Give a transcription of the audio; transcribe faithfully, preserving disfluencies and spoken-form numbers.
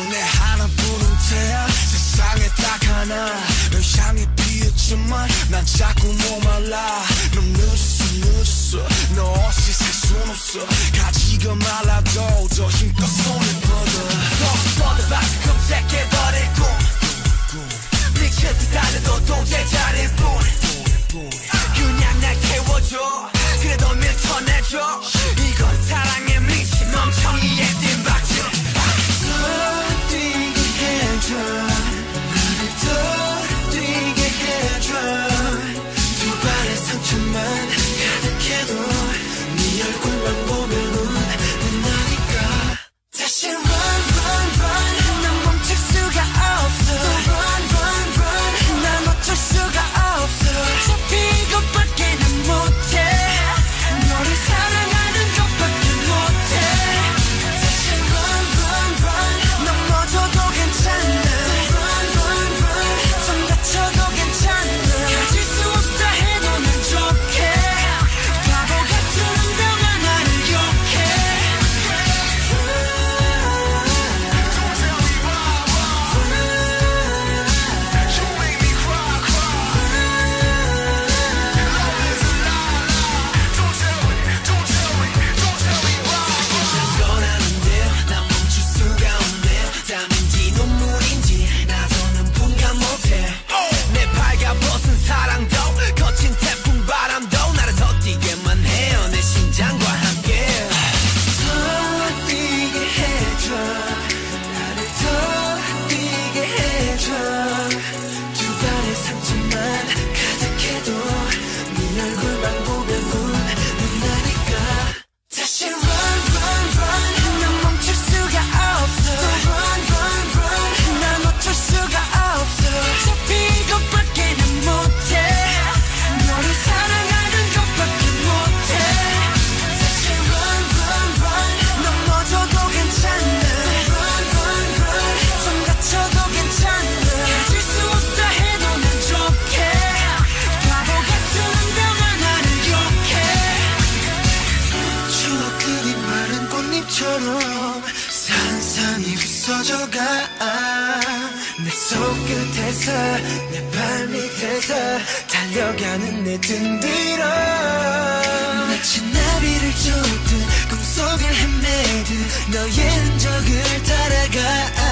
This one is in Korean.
내 하나뿐인 태양 세상에 딱 하나 널 향해 피었지만 난 자꾸 목말라 넌 늦었어 늦었어 너 없이 살 순 없어 가지가 말라도 더 힘껏 손을 뻗어 더 뻗어봐서 검색해버릴 꿈 미쳐 기다려도 도저히 잘일 뿐 그냥 날 태워줘 그래도 밀쳐내줘 이건 사랑의 미친 멍청이의 뒷박질 더 뛰게 해줘 나를 더 뛰게 해줘 두 발의 상처만 가득해도 네 얼굴만 보면은 된다니까 다시 run run run 난 멈출 수가 없어 run run run 난 어쩔 수가 없어 어차피 이것밖에 난 못해 너를 사랑하는 것밖에 못해 다시 run run run 넘어져도 괜찮아 run run run 좀 다쳐도 괜찮아 가질 수 없다 해도 난 좋게 바보 같은 운명아 나를 욕해 Don't tell me why, why You make me cry, cry Love is a lie, lie Don't tell me, don't tell me, don't tell me why 난 원하는데요 난 멈출 수가 없네요 땀인지 눈물인지 나서는 분간 못해 내 발가벗은 사랑도 거친 태풍 바람도 나를 더 뛰게만 해요 내 심장과 함께 더 뛰게 해줘 나를 더 뛰게 해줘 두 발의 상처만 가득해도 네 얼굴만 보면 웃는다니까 다시 run run run 난 멈출 수가 없어 run run run 난 어쩔 수가 없어 어차피 이것밖에 난 못해 너를 사랑하는 것밖에 못해 다시 run run run 넘어져도 괜찮아 run run run 좀 다쳐도 괜찮아 가질 수 없다 해도 난 좋게 바보 같은 운명아 나를 욕해 추억들이 마른 꽃잎처럼 산산이 부서져가 내 손끝에서 내 발밑에서 달려가는 내 등 뒤로 마치 나비를 쫓듯 꿈속을 헤매듯 너의 흔적을 따라가